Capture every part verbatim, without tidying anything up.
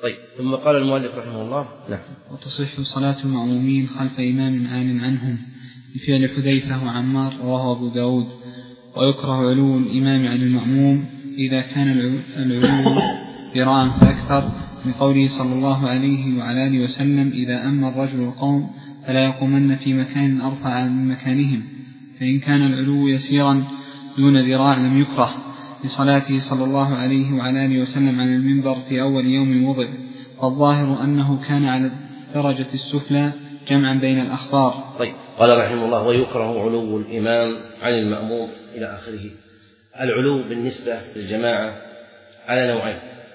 طيب، ثم قال المؤلف رحمه الله: لا. وتصح صلاة المأمومين خلف إمام عال عنهم بفعل حذيفة وعمار، رواه أبو داود. ويكره علو الإمام عن المأموم إذا كان العلو ذراعا فأكثر، لقوله صلى الله عليه وعلى آله وسلم: إذا أما الرجل القوم فلا يقومن في مكان أرفع من مكانهم. فإن كان العلو يسيرا دون ذراع لم يكره، لصلاته صلى الله عليه وعلى آله وسلم على المنبر في أول يوم وضع. فالظاهر أنه كان على الدرجة السفلى جمعا بين الأخبار. طيب، قال رحمه الله: ويكره علو الإمام عن المأموم إلى آخره. العلو بالنسبة للجماعة على نوعين: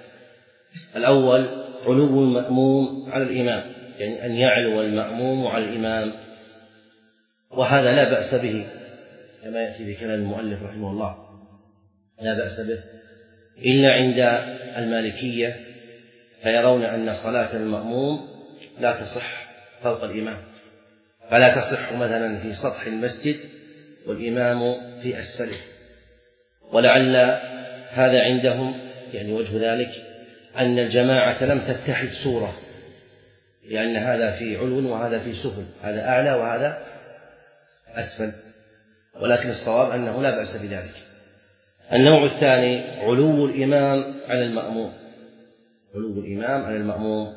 الأول علو المأموم على الإمام، يعني أن يعلو المأموم على الإمام، وهذا لا بأس به كما يأتي بكلام المؤلف رحمه الله، لا بأس به، إلا عند المالكية فيرون أن صلاة المأموم لا تصح فوق الإمام، فلا تصح مثلا في سطح المسجد والإمام في أسفله. ولعل هذا عندهم يعني وجه ذلك أن الجماعة لم تتحد صورة، لأن هذا في علو وهذا في سفل، هذا أعلى وهذا أسفل، ولكن الصواب أنه لا بأس بذلك. النوع الثاني علو الإمام على المأموم، علو الإمام على المأموم،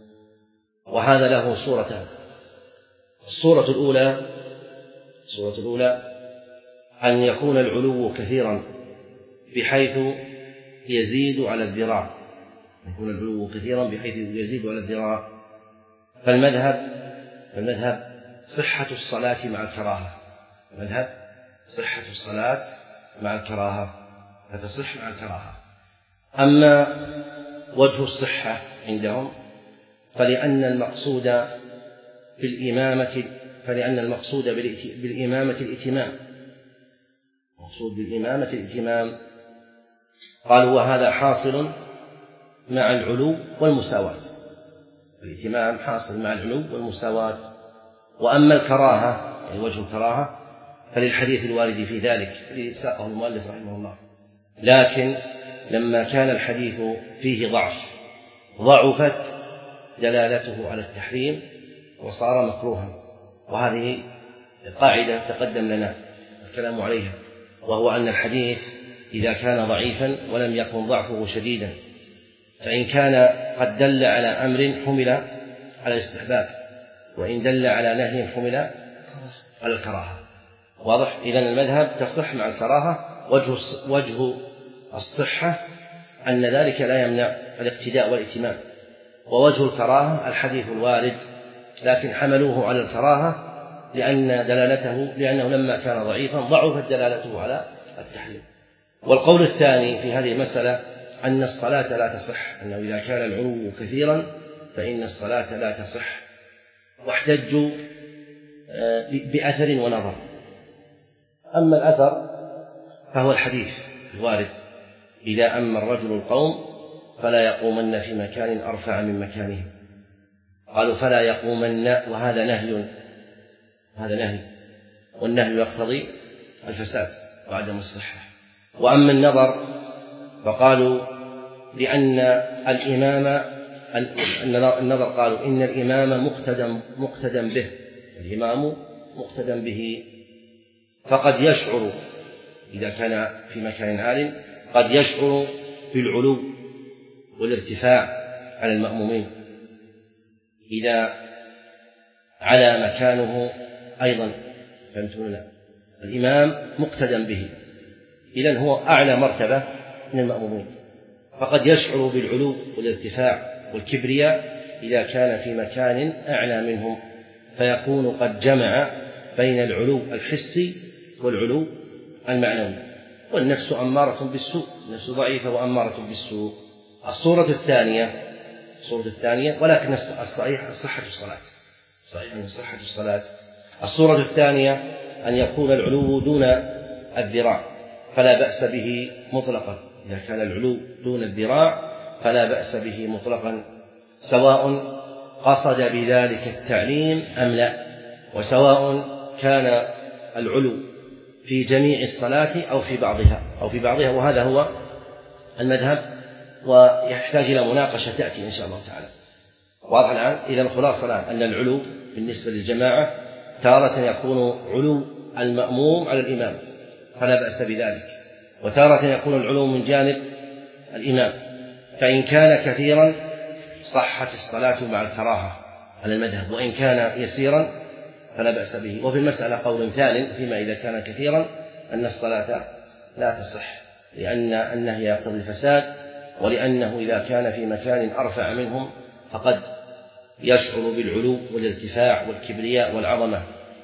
وهذا له صورتان. الصورة الأولى الصورة الأولى أن يكون العلو كثيرا بحيث يزيد على الذراع، يكون العلو كثيرا بحيث يزيد على الذراع. فالمذهب فالمذهب صحة الصلاة مع الكراهة، المذهب صحة الصلاة مع الكراهة، فتصح مع الكراهة. أما وجه الصحة عندهم فلأن المقصود بالإمامة فلأن المقصود بالإمامة الإتمام، المقصود بالإمامة الإتمام. قالوا: وهذا حاصل مع العلو والمساواة، الإتمام حاصل مع العلو والمساواة. وأما الكراهة يعني وجه الكراهة فللحديث الوارد في ذلك الذي ساقه المؤلف رحمه الله، لكن لما كان الحديث فيه ضعف ضعفت دلالته على التحريم وصار مكروها، وهذه قاعدة تقدم لنا الكلام عليها، وهو أن الحديث إذا كان ضعيفا ولم يكن ضعفه شديدا، فإن كان قد دل على أمر حمل على الاستحباب، وإن دل على نهي حمل على الكراهة. واضح؟ إذن المذهب تصح مع الكراهة. وجه وجه الصحة أن ذلك لا يمنع الاقتداء والاتمام، ووجه الكراهة الحديث الوارد، لكن حملوه على الكراهة لأن دلالته لأنه لما كان ضعيفا ضعفت دلالته على التحريم. والقول الثاني في هذه المسألة أن الصلاة لا تصح، أنه إذا كان العلو كثيرا فإن الصلاة لا تصح، واحتجوا بأثر ونظر. أما الأثر فهو الحديث الوارد: إذا أما الرجل القوم فلا يقومن في مكان أرفع من مكانهم. قالوا: فلا يقومن، وهذا نهي، هذا نهي، والنهي يقتضي الفساد وعدم الصحة. وأما النظر فقالوا: لأن الإمام النظر قالوا إن الإمام مقتدى مقتدى به، الإمام مقتدى به، فقد يشعر إذا كان في مكان عال قد يشعر بالعلو والارتفاع على المأمومين إذا على مكانه أيضا. فهمتم؟ الإمام مقتدى به، إذن هو أعلى مرتبة من المأمومين، فقد يشعر بالعلو والارتفاع والكبرياء إذا كان في مكان أعلى منهم، فيكون قد جمع بين العلو الحسي والعلو المعنوي. والنفس أمارة بالسوء، النفس ضعيفة وأمارة بالسوء. الصورة الثانية الصورة الثانية ولكن الصحيح صحة الصلاة، صحيح أن صحة الصلاة. الصورة الثانية أن يكون العلو دون الذراع فلا بأس به مطلقا، إذا كان العلو دون الذراع فلا بأس به مطلقا، سواء قصد بذلك التعليم أم لا، وسواء كان العلو في جميع الصلاة أو في بعضها أو في بعضها وهذا هو المذهب ويحتاج إلى مناقشة تأتي إن شاء الله تعالى. واضح الآن؟ إذا الخلاصة الآن أن العلو بالنسبة للجماعة تارة يكون علو المأموم على الإمام فلا بأس بذلك، وتارة يكون العلو من جانب الإمام، فإن كان كثيرا صحت الصلاة مع الكراهة على المذهب، وإن كان يسيرا فلا بأس به. وفي المسألة قول ثانٍ فيما إذا كان كثيرا أن الصلاة لا تصح، لأن النهي يقتضي الفساد، ولأنه إذا كان في مكان أرفع منهم فقد يشعر بالعلو والارتفاع والكبرياء والعظمة،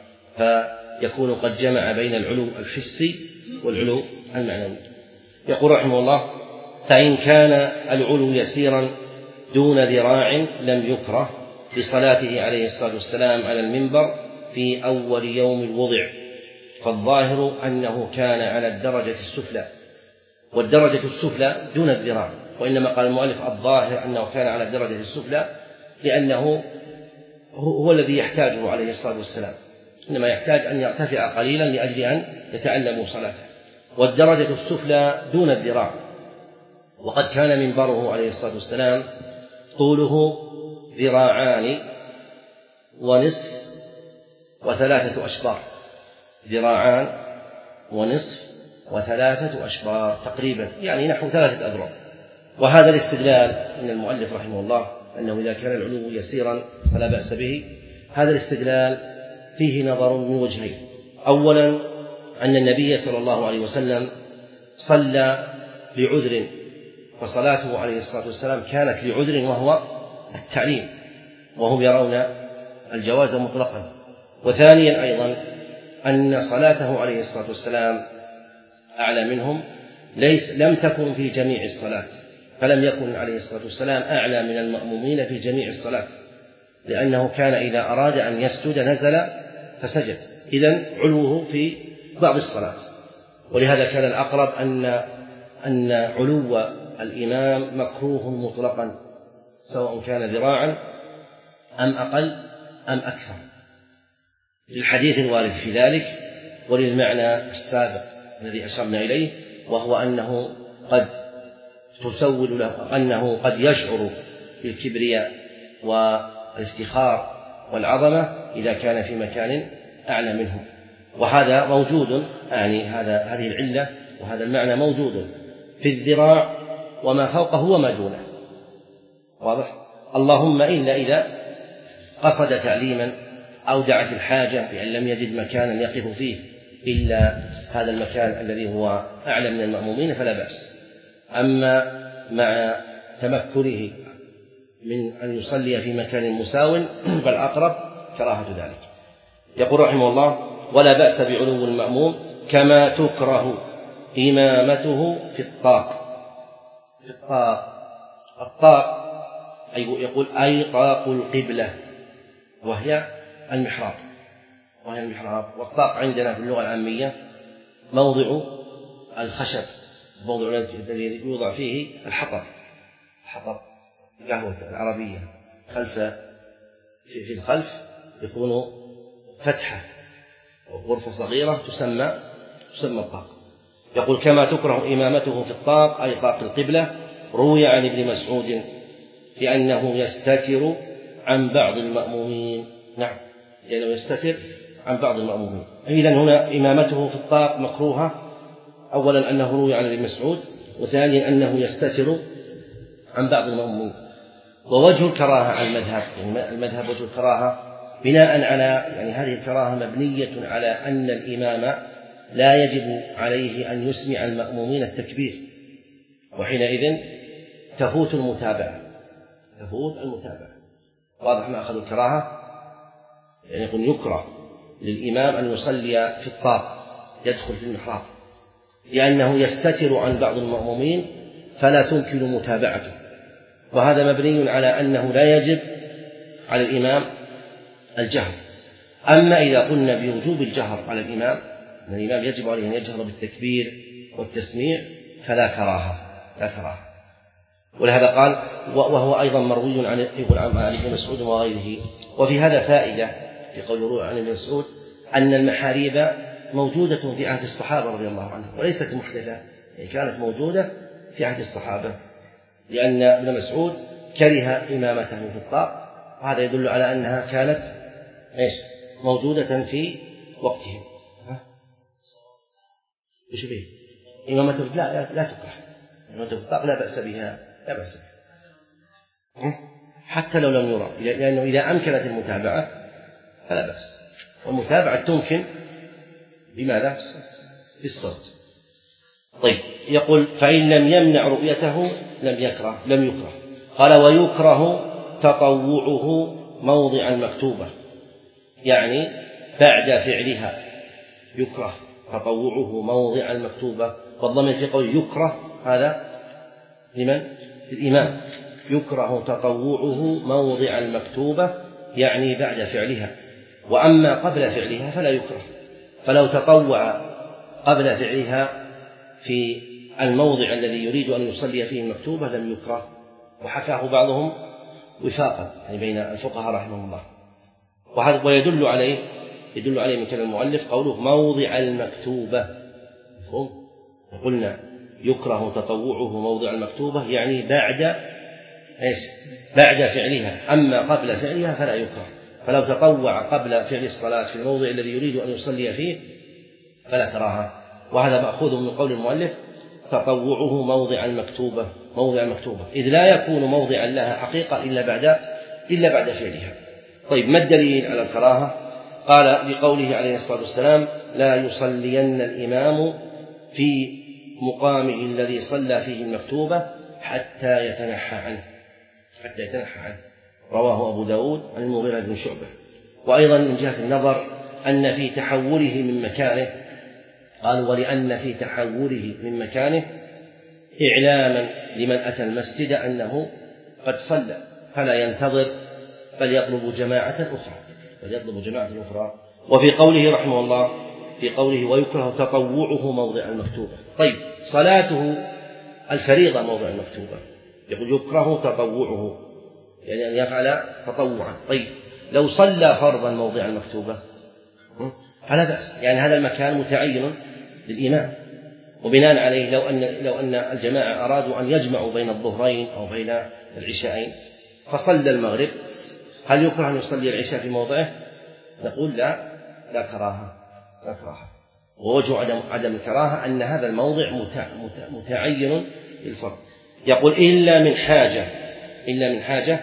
فيكون قد جمع بين العلو الحسي والعلو المعنوي. يقول رحمه الله: فإن كان العلو يسيرا دون ذراع لم يكره لصلاته عليه الصلاة والسلام على المنبر في أول يوم الوضع، فالظاهر أنه كان على الدرجة السفلى، والدرجة السفلى دون الذراع، وإنما قال المؤلف الظاهر أنه كان على الدرجة السفلى لأنه هو الذي يحتاجه عليه الصلاة والسلام، إنما يحتاج أن يرتفع قليلا لأجل أن يتعلموا صلاته، والدرجة السفلى دون الذراع. وقد كان منبره عليه الصلاة والسلام طوله ذراعان ونصف وثلاثة أشبار، ذراعان ونصف وثلاثة أشبار تقريبا، يعني نحو ثلاثة أذرع. وهذا الاستدلال من المؤلف رحمه الله أنه إذا كان العلو يسيرا فلا بأس به، هذا الاستدلال فيه نظر من وجهين. أولا أن النبي صلى الله عليه وسلم صلى لعذر، فصلاته عليه الصلاة والسلام كانت لعذر وهو التعليم، وهم يرون الجواز مطلقا. وثانيا أيضا أن صلاته عليه الصلاة والسلام أعلى منهم ليس لم تكن في جميع الصلاة، فلم يكن عليه الصلاة والسلام أعلى من المأمومين في جميع الصلاة، لأنه كان إذا أراد أن يسجد نزل فسجد، إذن علوه في بعض الصلاة. ولهذا كان الأقرب أن أن علو الإمام مكروه مطلقا، سواء كان ذراعا أم أقل أم أكثر، للحديث الوارد في ذلك وللمعنى السابق الذي أشرنا إليه، وهو أنه قد تسول له، أنه قد يشعر بالكبرياء والافتخار والعظمة إذا كان في مكان أعلى منه. وهذا موجود، يعني هذا هذه العلة وهذا المعنى موجود في الذراع وما فوقه وما دونه، واضح؟ اللهم إلا إذا قصد تعليما أو دعت الحاجة بأن لم يجد مكانا يقف فيه إلا هذا المكان الذي هو أعلى من المأمومين فلا بأس. أما مع تمكنه من أن يصلي في مكان مساو فالأقرب كراهة ذلك. يقول رحمه الله: ولا بأس بعلو المأموم كما تكره إمامته في الطاق. في الطاق، الطاق أي يقول أي طاق القبلة، وهي المحراب، وهي المحراب. والطاق عندنا في اللغة العامية موضع الخشب، موضع الذي يوضع فيه الحطب، الحطب قهوة العربية، خلف في الخلف يكون فتحة وغرفة صغيرة تسمى تسمى الطاق. يقول: كما تكره إمامته في الطاق أي طاق القبلة. روي عن ابن مسعود لأنه يستتر عن بعض المأمومين. نعم، لأنه يستتر عن بعض المأمومين. إذن هنا إمامته في الطاق مكروهة، أولا أنه روي عن ابن مسعود، وثانيا أنه يستتر عن بعض المأمومين. ووجه الكراهة على المذهب، يعني المذهب وجه الكراهة بناء على يعني هذه الكراهة مبنية على أن الإمام لا يجب عليه أن يسمع المأمومين التكبير، وحينئذ تفوت المتابعة تفوت المتابعة واضح ما أخذ الكراهة؟ يعني يقول يكره للإمام أن يصلي في الطاق، يدخل في المحراب، لأنه يستتر عن بعض المأمومين فلا تمكن متابعته. وهذا مبني على أنه لا يجب على الإمام الجهر. أما إذا قلنا بوجوب الجهر على الإمام، أن الإمام يجب عليه أن يجهر بالتكبير والتسميع، فلا كراهة لا كراهة. ولهذا قال: وهو أيضا مروي عن ابن مسعود وغيره. وفي هذا فائدة في قول روى عن ابن مسعود أن المحاريب موجودة في عهد الصحابة رضي الله عنهم وليست محدثة، يعني كانت موجودة في عهد الصحابة، لأن ابن مسعود كره إمامته في الطاق، وهذا يدل على أنها كانت إيش موجودة في وقتهم. وش به إمامته لا لا, لا تكره، إمامته في الطاق لا بأس بها، لا بأس بها حتى لو لم يرى، لأنه إذا أمكنت المتابعة فلا بأس، والمتابعة تمكن بماذا؟ بالصوت. طيب يقول فإن لم يمنع رؤيته لم يكره لم يكره. قال ويكره تطوعه موضع المكتوبة، يعني بعد فعلها، يكره تطوعه موضع المكتوبة، والضمير في قول يكره هذا لمن؟ الإمام. يكره تطوعه موضع المكتوبة يعني بعد فعلها، وأما قبل فعلها فلا يكره، فلو تطوع قبل فعلها في الموضع الذي يريد أن يصلي فيه المكتوبة لم يكره، وحكاه بعضهم وفاقا يعني بين الفقهاء رحمه الله. وهذا ويدل عليه يدل عليه من كلام المؤلف قوله موضع المكتوبة. قلنا يكره تطوعه موضع المكتوبة يعني بعد ايش؟ بعد فعلها، أما قبل فعلها فلا يكره. فلو تطوع قبل فعل الصلاة في الموضع الذي يريد أن يصلي فيه فلا كراهة. وهذا مأخوذ من قول المؤلف تطوعه موضع المكتوبة، موضع المكتوبة، إذ لا يكون موضعا لها حقيقة إلا بعد إلا بعد فعلها. طيب ما الدليل على الكراهة؟ قال لقوله عليه الصلاة والسلام لا يصلين الإمام في مقامه الذي صلى فيه المكتوبة حتى يتنحى عنه، حتى يتنحى عنه، رواه أبو داود عن المغيرة بن شعبة. وأيضا من جهة النظر أن في تحوله من مكانه، قالوا ولأن في تحوله من مكانه إعلاما لمن أتى المسجد أنه قد صلى فلا ينتظر بل يطلب جماعة أخرى بل يطلب جماعة أخرى. وفي قوله رحمه الله في قوله ويكره تطوعه موضع المكتوبة، طيب صلاته الفريضة موضع المكتوبة، يقول يكره تطوعه يعني أن يفعل تطوعا. طيب لو صلى فرضا موضع المكتوبة فلا بأس، يعني هذا المكان متعين للإمام، وبناء عليه لو أن لو أن الجماعة أرادوا أن يجمعوا بين الظهرين أو بين العشاءين فصلى المغرب، هل يكره أن يصلي العشاء في موضعه؟ نقول لا لا كراهة لا كراهة. ووجه عدم عدم الكراهة أن هذا الموضع متعين للفرض. يقول إلا من حاجة إلا من حاجة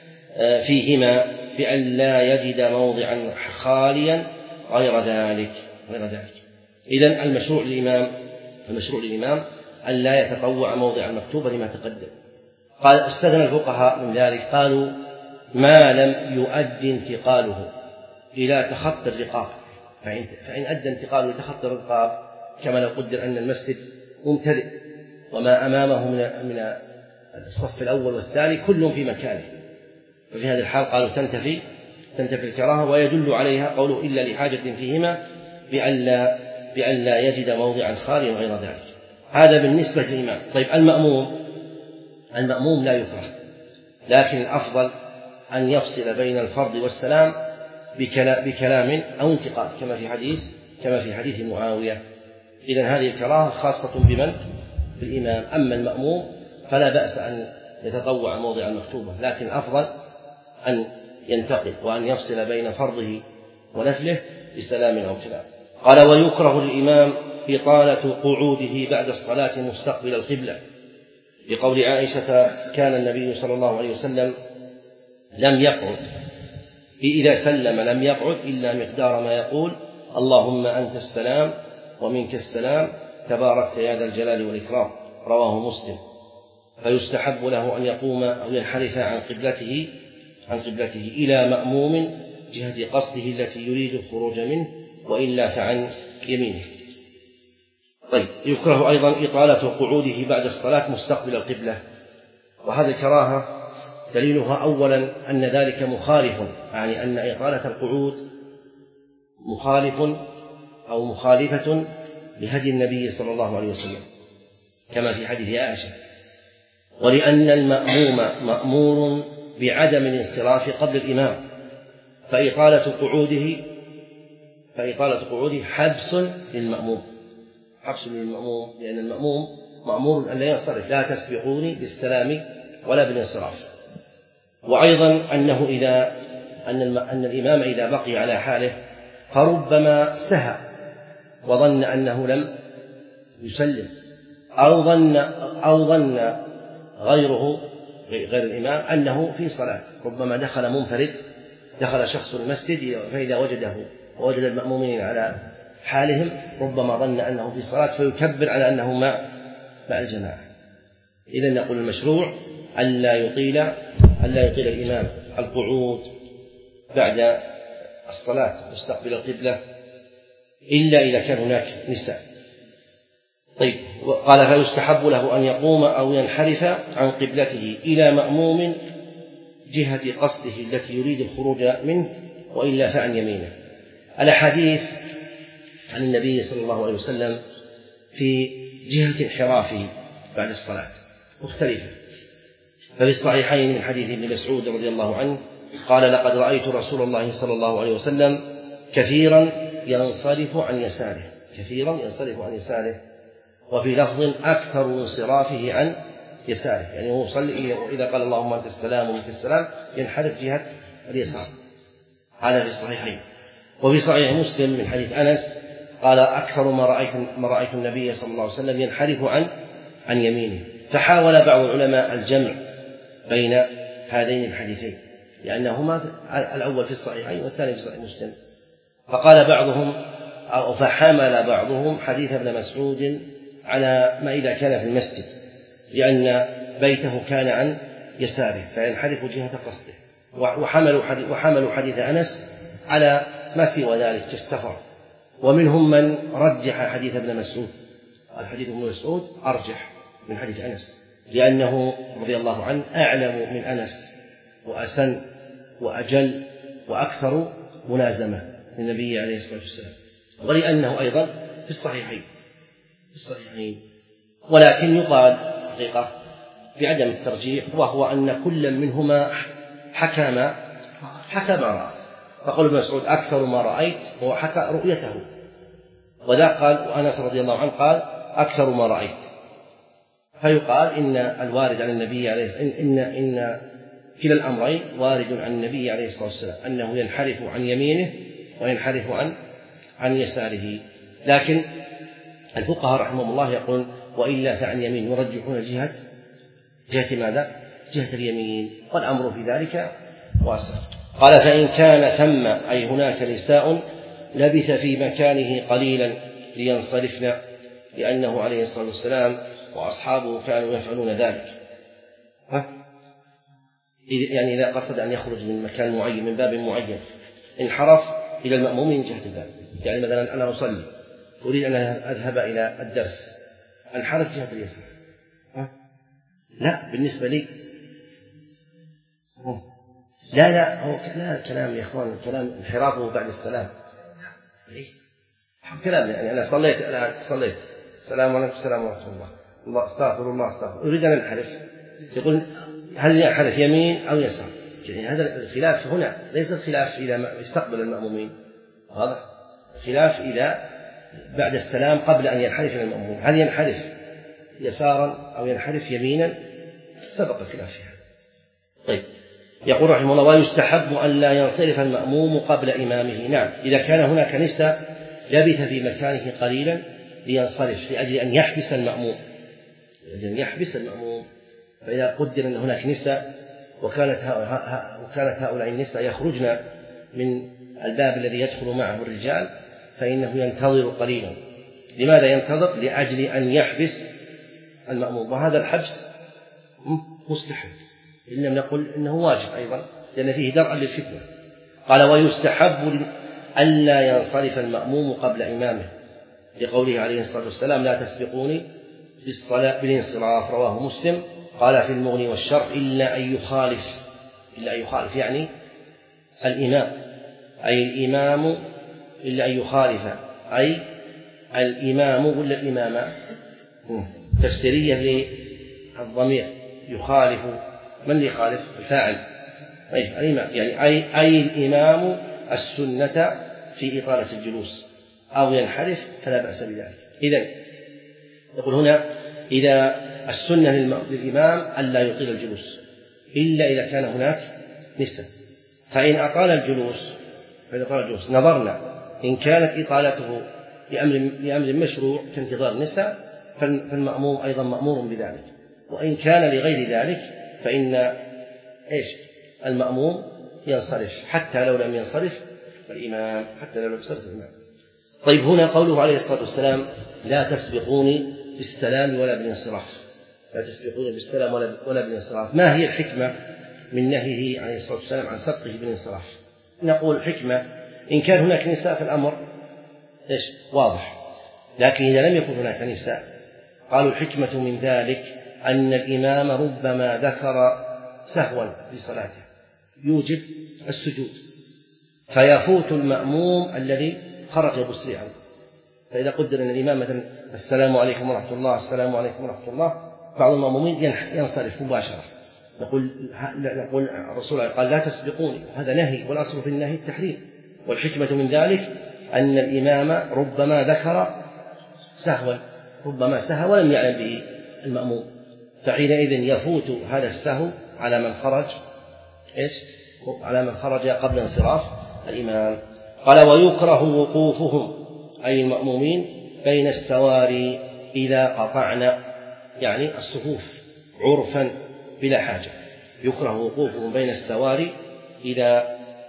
فيهما بأن لا يجد موضعا خاليا غير ذلك غير ذلك. إذن المشروع للإمام المشروع للإمام أن لا يتطوع موضع المكتوبة لما تقدم. قال استثنى الفقهاء من ذلك، قالوا ما لم يؤد انتقاله إلى تخطي الرقاب، فإن, فإن أدى انتقاله إلى تخطي الرقاب كما لو قدر أن المسجد ممتلئ وما أمامه من من الصف الأول والثاني كلهم في مكانه، ففي هذه الحال قالوا تنتفي تنتفي الكراهة. ويدل عليها قوله إلا لحاجة فيهما بألا بألا يجد موضعا خاليا غير ذلك. هذا بالنسبة للإمام. طيب المأموم المأموم لا يكره، لكن الأفضل أن يفصل بين الفرض والسلام بكلام أو انتقال كما في حديث كما في حديث معاوية. إذن هذه الكراهة خاصة بمن؟ بالإمام. أما المأموم فلا بأس أن يتطوع موضع المكتوبة، لكن الأفضل أن ينتقل وأن يفصل بين فرضه ونفله بسلام أو كلام. قال ويكره للإمام إطالة قعوده بعد الصلاة مستقبل القبلة، لقول عائشة كان النبي صلى الله عليه وسلم لم يقعد إذا سلم لم يقعد إلا مقدار ما يقول اللهم أنت السلام ومنك السلام تباركت يا ذا الجلال والإكرام، رواه مسلم. فيستحب له أن يقوم أو ينحرف عن قبلته عن قبلته إلى مأموم جهة قصده التي يريد الخروج منه، وإلا فعن يمينه. طيب يكره أيضا إطالة قعوده بعد الصلاة مستقبل القبلة، وهذه الكراهة دليلها أولا أن ذلك مخالف، يعني أن إطالة القعود مخالف أو مخالفة لهدي النبي صلى الله عليه وسلم كما في حديث عائشة. ولأن المأموم مأمور بعدم الانصراف قبل الإمام، فإطالة قعوده فإطالة قعوده حبس للمأموم حبس للمأموم لأن المأموم مأمور أن لا ينصرف، لا تسبقوني بالسلام ولا بالانصراف. وأيضا أنه إذا أن, أن الإمام إذا بقي على حاله فربما سهى وظن أنه لم يسلم، أو ظن أو ظن غيره غير الإمام أنه في صلاة، ربما دخل منفرد، دخل شخص المسجد فإذا وجده ووجد المأمومين على حالهم ربما ظن أنه في صلاة فيكبر على أنه مع مع الجماعة. إذن نقول المشروع ألا يطيل ألا يطيل الإمام القعود بعد الصلاة مستقبل القبلة إلا إذا كان هناك نساء. طيب، قال فيستحب له أن يقوم أو ينحرف عن قبلته إلى مأموم جهة قصده التي يريد الخروج منه، وإلا فعن يمينه. الأحاديث عن النبي صلى الله عليه وسلم في جهة انحرافه بعد الصلاة مختلفة. ففي الصحيحين من حديث ابن مسعود رضي الله عنه قال لقد رأيت رسول الله صلى الله عليه وسلم كثيرا ينصرف عن يساره كثيرا ينصرف عن يساره وفي لفظ أكثر انصرافه عن يساره، يعني هو يصلي إذا قال اللهم أنت السلام ومنك السلام ينحرف جهة اليسار. هذا في الصحيحين. وفي صحيح مسلم من حديث أنس قال أكثر ما رأيت ما رأيت النبي صلى الله عليه وسلم ينحرف عن عن يمينه. فحاول بعض العلماء الجمع بين هذين الحديثين لأنهما الأول في الصحيحين والثاني في صحيح مسلم. فقال بعضهم أو فحمل بعضهم حديث ابن مسعود على ما إذا كان في المسجد، لأن بيته كان عن يساره فينحرف جهة قصده، وحملوا حديث, وحملوا حديث أنس على ما سوى ذلك كالسفر. ومنهم من رجح حديث ابن مسعود، الحديث ابن مسعود أرجح من حديث أنس لأنه رضي الله عنه أعلم من أنس وأسن وأجل وأكثر ملازمة للنبي عليه الصلاة والسلام، ولأنه أيضا في الصحيحين في الصحيحين ولكن يقال حقيقة بعدم الترجيح، وهو أن كل منهما حكى ما حكى ما رأى. فقول ابن مسعود أكثر ما رأيت هو حكى رؤيته، وذا قال وأنس رضي الله عنه قال أكثر ما رأيت. فيقال إن الوارد عن النبي عليه إن إن كلا الأمرين وارد عن النبي عليه الصلاة والسلام أنه ينحرف عن يمينه وينحرف عن عن يساره. لكن الفقهاء رحمهم الله يقول وإلا فعن يمين، يرجحون جهة جهة ماذا؟ جهة اليمين، والأمر في ذلك واسع. قال فإن كان ثم أي هناك نساء لبث في مكانه قليلا لينصرفن، لأنه عليه الصلاة والسلام وأصحابه كانوا يفعلون ذلك. ها؟ يعني إذا قصد أن يخرج من مكان معين من باب معين انحرف إلى المأموم من جهة الباب، يعني مثلا أنا أصلي أريد أن أذهب إلى الدرس انحرف جهة اليسار. لا بالنسبة لي لا لا هو لا كلام يا إخوان، كلام انحرافه بعد السلام كلام، يعني أنا صليت أنا صليت السلام عليكم السلام ورحمة الله الله استغفر الله استغفر أريد أن أنحرف، يقول هل ينحرف يمين أو يسار؟ يعني هذا الخلاف هنا ليس الخلاف إلى يستقبل المأمومين، واضح؟ خلاف إلى بعد السلام قبل أن ينحرف إلى المأموم، هل ينحرف يسارا أو ينحرف يمينا؟ سبق الخلاف فيها. طيب، يقول رحمه الله ويستحب أن لا ينصرف المأموم قبل إمامه. نعم، إذا كان هناك نساء لبث في مكانه قليلا لينصرف لأجل أن يحبس المأموم لأجل أن يحبس المأموم فإذا قدر أن هناك نساء وكانت وكانت هؤلاء النساء يخرجن من الباب الذي يدخل معه الرجال فإنه ينتظر قليلا. لماذا ينتظر؟ لأجل أن يحبس المأموم، وهذا الحبس مستحب إن لم نقل إنه واجب أيضا لأن فيه درءا للفتنة. قال ويستحب ألا ينصرف المأموم قبل إمامه لقوله عليه الصلاة والسلام لا تسبقوني بالصلاة بالانصراف، رواه مسلم. قال في المغني والشرح إلا أن يخالف إلا أن يخالف يعني الإمام أي الإمام إلا أن يخالف أي الإمام ولا الإمامة تفسيرية للضمير يخالف، من اللي يخالف؟ الفاعل أي الإمام، يعني أي أي الإمام السنة في إطالة الجلوس أو ينحرف فلا بأس بذلك. إذن يقول هنا إذا السنة للإمام ألا يطيل الجلوس إلا إذا كان هناك نساء، فإن أطال الجلوس فإن أطال الجلوس نظرنا إن كانت إطالته لأمر, لأمر مشروع كانتظار النساء فالمأموم أيضا مأمور بذلك، وإن كان لغير ذلك فإن إيش المأموم ينصرف حتى لو لم ينصرف الإمام حتى لو لم ينصرف الإمام. طيب هنا قوله عليه الصلاة والسلام لا تسبقوني بالسلام ولا بالانصراف، لا تسبقوني بالسلام ولا ولا بالانصراف. ما هي الحكمة من نهيه عليه الصلاة والسلام عن سبقه بالانصراف؟ نقول الحكمة إن كان هناك نساء فالأمر إيش واضح، لكن إذا لم يكن هناك نساء قالوا الحكمة من ذلك أن الإمام ربما ذكر سهوا لصلاته يوجب السجود فيفوت المأموم الذي خرج مسرعا. فإذا قدر أن الإمام مثلا السلام عليكم ورحمة الله السلام عليكم ورحمة الله بعض المأمومين ينصرف مباشرة، نقول نقول الرسول قال لا تسبقوني، هذا نهي والأصل في النهي التحريم، والحكمة من ذلك أن الإمام ربما ذكر سهوا ربما سهى ولم يعلم به المأموم، فحينئذ يفوت هذا السهو على من خرج إيش على من خرج قبل انصراف الإمام. قال ويكره وقوفهم أي المأمومين بين السواري إذا قطعنا يعني الصفوف عرفا بلا حاجة، يكره وقوفهم بين السواري إذا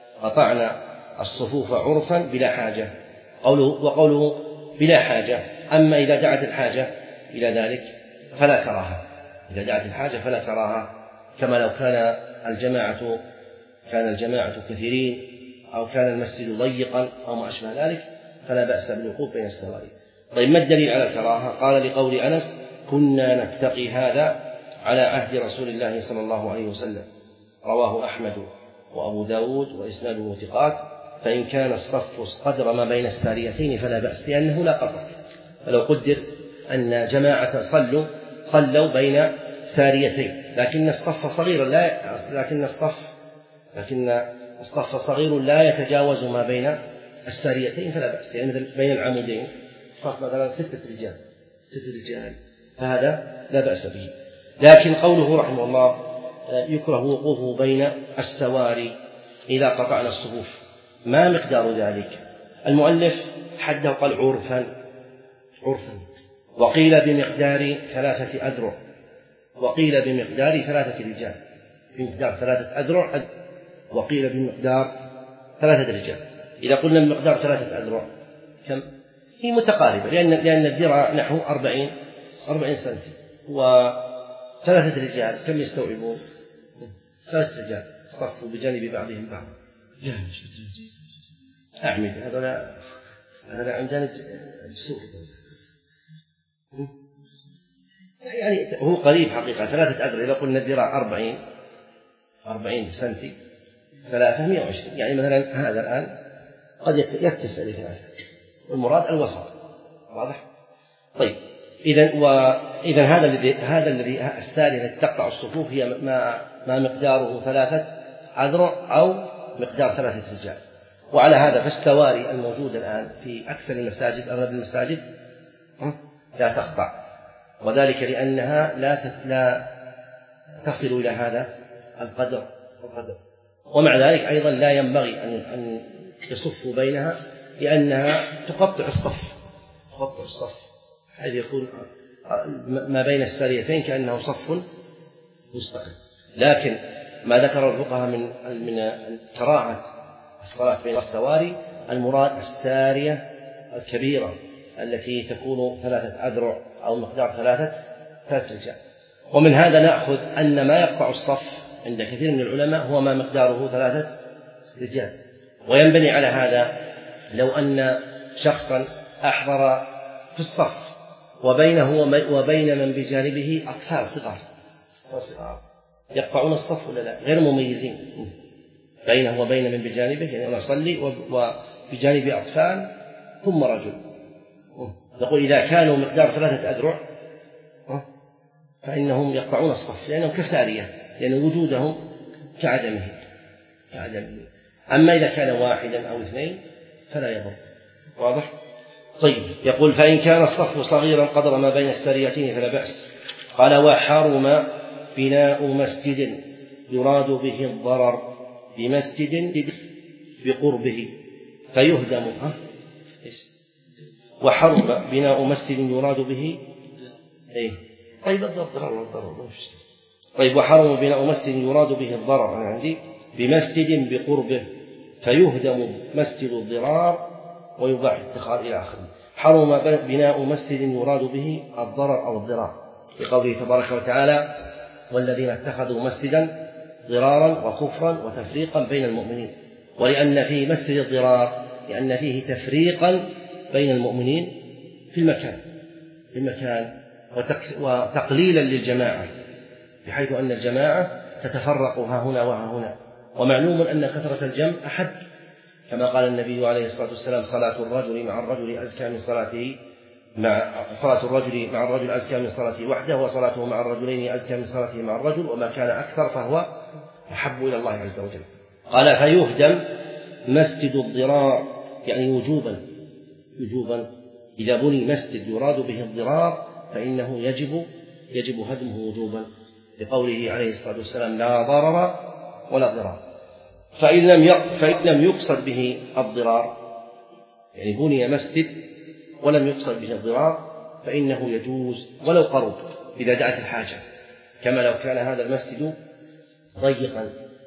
قطعنا الصفوف عرفا بلا حاجة. قوله وقوله بلا حاجة، أما إذا دعت الحاجة إلى ذلك فلا كراهة، إذا دعت الحاجة فلا كراهة، كما لو كان الجماعة كان الجماعة كثيرين أو كان المسجد ضيقا أو ما أشبه ذلك فلا بأس بالوقوف بين السواري. طيب ما الدليل على الكراهة؟ قال لقول أنس كنا نتقي هذا على عهد رسول الله صلى الله عليه وسلم، رواه أحمد وأبو داود وإسناده ثقات، فإن كان الصف قدر ما بين الساريتين فلا بأس لأنه لا قطع. فلو قدر أن جماعة صلوا صلوا بين ساريتين لكن الصف صغير لا لكن الصف لكن الصف صغير لا يتجاوز ما بين الساريتين فلا بأس، يعني مثل بين العمودين صف مثلا ستة رجال ستة رجال فهذا لا بأس به. لكن قوله رحمه الله يكره وقوفه بين السواري إذا قطعنا الصفوف، ما مقدار ذلك؟ المؤلف حده قال عرفا عرفا وقيل بمقدار ثلاثة أذرع، وقيل بمقدار ثلاثة رجال، بمقدار ثلاثة أذرع، وقيل بمقدار ثلاثة رجال. إذا قلنا بمقدار ثلاثة أذرع كم؟ هي متقاربة لأن لأن الذراع نحو أربعين أربعين سنتي، وثلاثة رجال كم يستوعبون؟ ثلاثة رجال صفوا بجانب بعضهم بعض. لا أعمد هذا هذا عن جانب السوق يعني هو قريب حقيقة ثلاثة أذرع. إذا قلنا الذراع أربعين أربعين سنتي ثلاثة مئة وعشرين، يعني مثلا هذا الآن قد يتسع لثلاثة، والمراد الوسط واضح. طيب إذا وإذا هذا الذي هذا الذي السارية التي تقطع الصفوف هي ما ما مقداره ثلاثة أذرع أو مقدار ثلاثة رجال. وعلى هذا فالسواري الموجودة الآن في أكثر المساجد أغلب المساجد لا تقطع، وذلك لأنها لا لا تصل إلى هذا القدر القدر ومع ذلك أيضا لا ينبغي أن أن يصفوا بينها لأنها تقطع الصف تقطع الصف حيث يكون ما بين الساريتين كأنه صف مستقل. لكن ما ذكر الفقهاء من من كراهة الصلاة بين السواري المراد السارية الكبيرة التي تكون ثلاثة أذرع أو مقدار ثلاثة ثلاثة رجال. ومن هذا نأخذ أن ما يقطع الصف عند كثير من العلماء هو ما مقداره ثلاثة رجال. وينبني على هذا لو أن شخصا أحضر في الصف وبينه وبين من بجانبه أطفال صغار يقطعون الصف ولا لا؟ غير مميزين بينه وبين من بجانبه، يعني أنا أصلي وبجانبي أطفال ثم رجل، نقول إذا كانوا مقدار ثلاثة أذرع فإنهم يقطعون الصف لأنهم كسارية، لأن وجودهم كعدمه كعدمه. أما إذا كان واحدا أو اثنين فلا يضر. واضح؟ طيب يقول فإن كان الصف صغيرا قدر ما بين الساريتين فلا بأس، قال وحرم بناء مسجد يراد به الضرر بمسجد بقربه فيهدم. وحرم بناء مسجد يراد به إيه؟ طيب الضرر الضرر طيب وحرم بناء مسجد يراد به الضرر أنا عندي بمسجد بقربه فيهدم مسجد الضرار ويباح اتخاذ إلى آخره. حرم بناء مسجد يراد به الضرر أو الضرار لقوله تبارك وتعالى والذين اتخذوا مسجدا ضرارا وكفرا وتفريقا بين المؤمنين. ولأن فيه مسجد الضرار لأن فيه تفريقا بين المؤمنين في المكان في المكان وتقليلا للجماعة بحيث أن الجماعة تتفرق ها هنا وها هنا. ومعلوم أن كثرة الجمع أحب كما قال النبي عليه الصلاة والسلام صلاة الرجل مع الرجل أزكى من صلاته مع صلاة الرجل مع الرجل أزكى من صلاته وحده وصلاته مع الرجلين أزكى من صلاته مع الرجل وما كان أكثر فهو أحب إلى الله عز وجل. قال فيهدم مسجد الضرار يعني وجوبا وجوبا إذا بني مسجد يراد به الضرار فإنه يجب يجب هدمه وجوبا لقوله عليه الصلاة والسلام لا ضرر ولا ضرار. فإن لم فإن لم يقصد به الضرار يعني بني مسجد ولم يقصد به الضرار فإنه يجوز ولو قرب إذا دعت الحاجة كما لو كان هذا المسجد ضيقا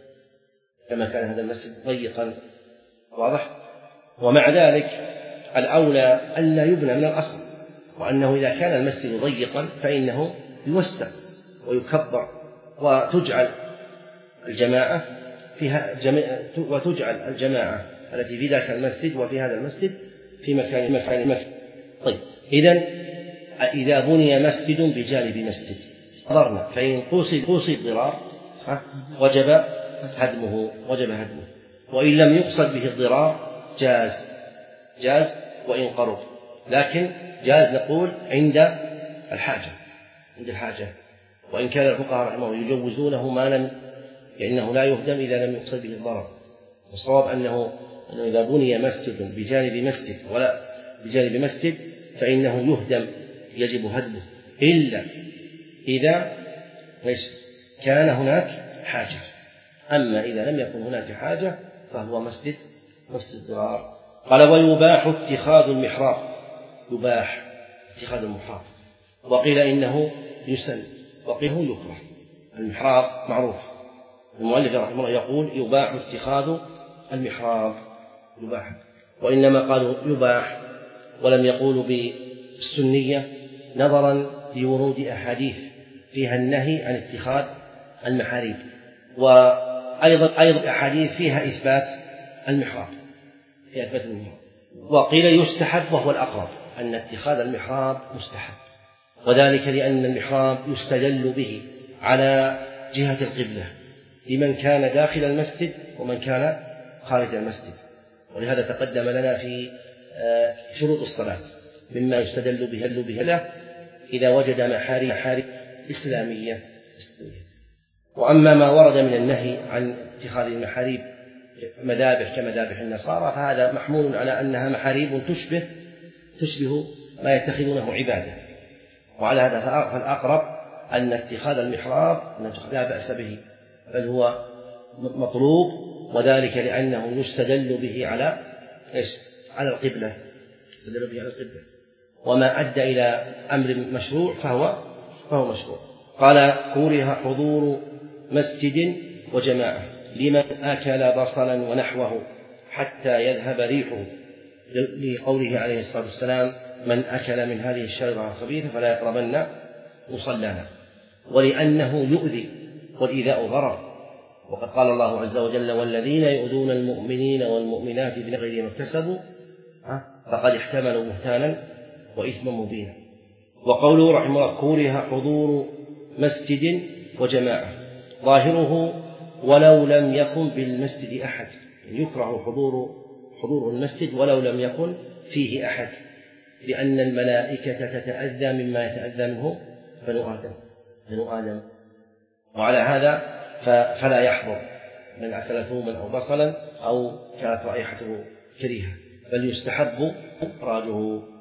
كما كان هذا المسجد ضيقا واضح. ومع ذلك الأولى ألا يبنى من الأصل وأنه إذا كان المسجد ضيقا فإنه يوسع ويكبر وتجعل الجماعة فيها جميع وتجعل الجماعة التي في ذاك المسجد وفي هذا المسجد في مكان مكان مكان. طيب إذن إذا بني مسجد بجانب مسجد ضررنا فإن قصد قصد ضرار وجب هدمه وجب هدمه. وإن لم يقصد به الضرار جاز جاز وإن قرب لكن جاز نقول عند الحاجة عند الحاجة. وإن كان الفقهاء رحمه الله يجوزونه ما لم لأنه لا يهدم إذا لم يقصد به الضرر. والصواب أنه أنه إذا بني مسجد بجانب مسجد ولا بجانب مسجد فإنه يهدم يجب هدمه إلا إذا كان هناك حاجة. أما إذا لم يكن هناك حاجة فهو مسجد مسجد ضرار. قال ويباح اتخاذ المحراب يباح اتخاذ المحراب وقيل إنه يسن وقيل يكره. المحراب معروف المؤلف رحمه الله يقول يباح اتخاذ المحراب يباح وإنما قالوا يباح ولم يقولوا بالسنية نظرا لورود أحاديث فيها النهي عن اتخاذ المحاريب وأيضا أيضا أحاديث فيها إثبات المحراب فيها إثبات المحراب. وقيل يستحب وهو الأقرب أن اتخاذ المحراب مستحب وذلك لأن المحراب يستدل به على جهة القبلة لمن كان داخل المسجد ومن كان خارج المسجد. ولهذا تقدم لنا في شروط الصلاة مما يستدل به به له إذا وجد محارم محارم إسلامية. وأما ما ورد من النهي عن اتخاذ المحاريب مذابح كمذابح النصارى فهذا محمول على أنها محاريب تشبه تشبه ما يتخذونه عبادة. وعلى هذا فالأقرب أن اتخاذ المحراب لا بأس به بل هو مطلوب وذلك لأنه يستدل به على إيش؟ على القبلة يستدل به على القبلة وما أدى إلى أمر مشروع فهو فهو مشروع. قال كره حضور مسجد وجماعة لمن أكل بصلا ونحوه حتى يذهب ريحه لقوله عليه الصلاة والسلام من أكل من هذه الشجرة الخبيثة فلا يقربن مصلانا ولأنه يؤذي والإيذاء ضرر. وقد قال الله عز وجل والذين يؤذون المؤمنين والمؤمنات بغير ما اكتسبوا فقد احتملوا بهتانا وإثما مبينا. وقوله رحمه الله كره حضور مسجد وجماعة ظاهره ولو لم يكن بالمسجد أحد يكره حضور حضور المسجد ولو لم يكن فيه أحد لأن الملائكة تتأذى مما يتأذى منه بنو آدم بنو آدم. وعلى هذا فلا يحضر من أكل ثوما أو بصلا أو كانت رائحته كريهة بل يستحب إخراجه.